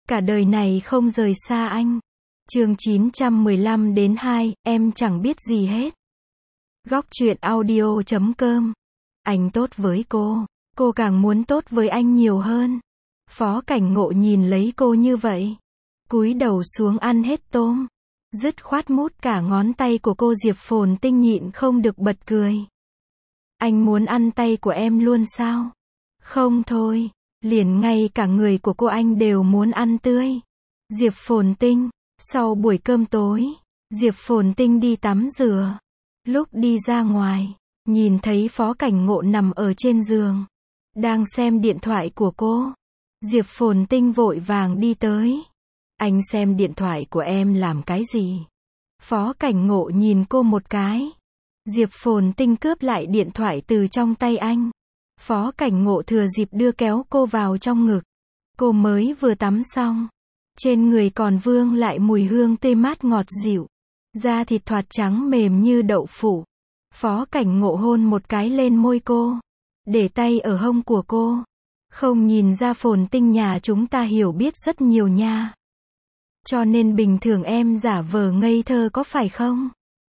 Cả đời này không rời xa anh. Chương 915-2, em chẳng biết gì hết. Góc truyện audio.com. Anh tốt với cô càng muốn tốt với anh nhiều hơn. Phó Cảnh Ngộ nhìn lấy cô như vậy, cúi đầu xuống ăn hết tôm, dứt khoát mút cả ngón tay của cô. Diệp Phồn Tinh nhịn không được bật cười. Anh muốn ăn tay của em luôn sao? Không thôi, liền ngay cả người của cô anh đều muốn ăn tươi. Diệp Phồn Tinh. Sau buổi cơm tối, Diệp Phồn Tinh đi tắm rửa. Lúc đi ra ngoài, nhìn thấy Phó Cảnh Ngộ nằm ở trên giường, đang xem điện thoại của cô. Diệp Phồn Tinh vội vàng đi tới. Anh xem điện thoại của em làm cái gì? Phó Cảnh Ngộ nhìn cô một cái. Diệp Phồn Tinh cướp lại điện thoại từ trong tay anh. Phó Cảnh Ngộ thừa dịp đưa kéo cô vào trong ngực. Cô mới vừa tắm xong, trên người còn vương lại mùi hương tươi mát ngọt dịu, da thịt thoạt trắng mềm như đậu phụ. Phó Cảnh Ngộ hôn một cái lên môi cô, để tay ở hông của cô. Không nhìn ra Phồn Tinh nhà chúng ta hiểu biết rất nhiều nha. Cho nên bình thường em giả vờ ngây thơ có phải không?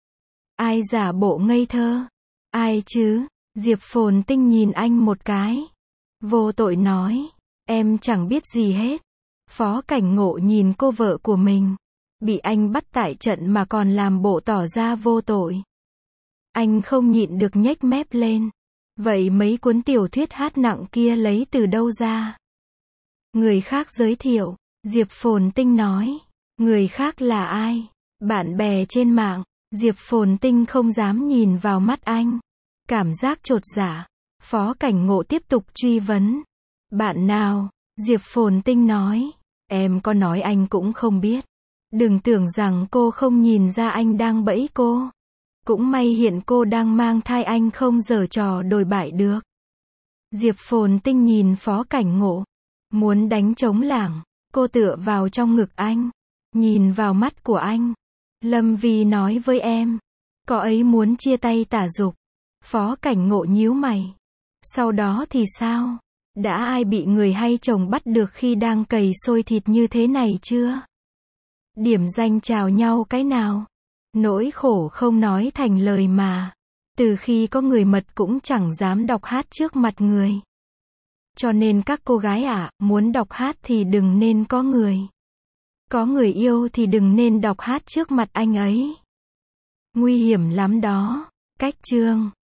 Ai giả bộ ngây thơ? Ai chứ? Diệp Phồn Tinh nhìn anh một cái, vô tội nói, em chẳng biết gì hết. Phó Cảnh Ngộ nhìn cô vợ của mình, bị anh bắt tại trận mà còn làm bộ tỏ ra vô tội. Anh không nhịn được nhếch mép lên. Vậy mấy cuốn tiểu thuyết hát nặng kia lấy từ đâu ra? Người khác giới thiệu. Diệp Phồn Tinh nói. Người khác là ai? Bạn bè trên mạng. Diệp Phồn Tinh không dám nhìn vào mắt anh, cảm giác chột dạ. Phó Cảnh Ngộ tiếp tục truy vấn. Bạn nào? Diệp Phồn Tinh nói. Em có nói anh cũng không biết. Đừng tưởng rằng cô không nhìn ra anh đang bẫy cô. Cũng may hiện cô đang mang thai, anh không giở trò đồi bại được. Diệp Phồn Tinh nhìn Phó Cảnh Ngộ, muốn đánh trống lảng. Cô tựa vào trong ngực anh, nhìn vào mắt của anh. Lâm Vi nói với em, cậu ấy muốn chia tay Tả Dục. Phó Cảnh Ngộ nhíu mày. Sau đó thì sao? Đã ai bị người hay chồng bắt được khi đang cày xôi thịt như thế này chưa? Điểm danh chào nhau cái nào? Nỗi khổ không nói thành lời mà. Từ khi có người mật cũng chẳng dám đọc hát trước mặt người. Cho nên các cô gái ạ, muốn đọc hát thì đừng nên có người. Có người yêu thì đừng nên đọc hát trước mặt anh ấy. Nguy hiểm lắm đó. Cách chương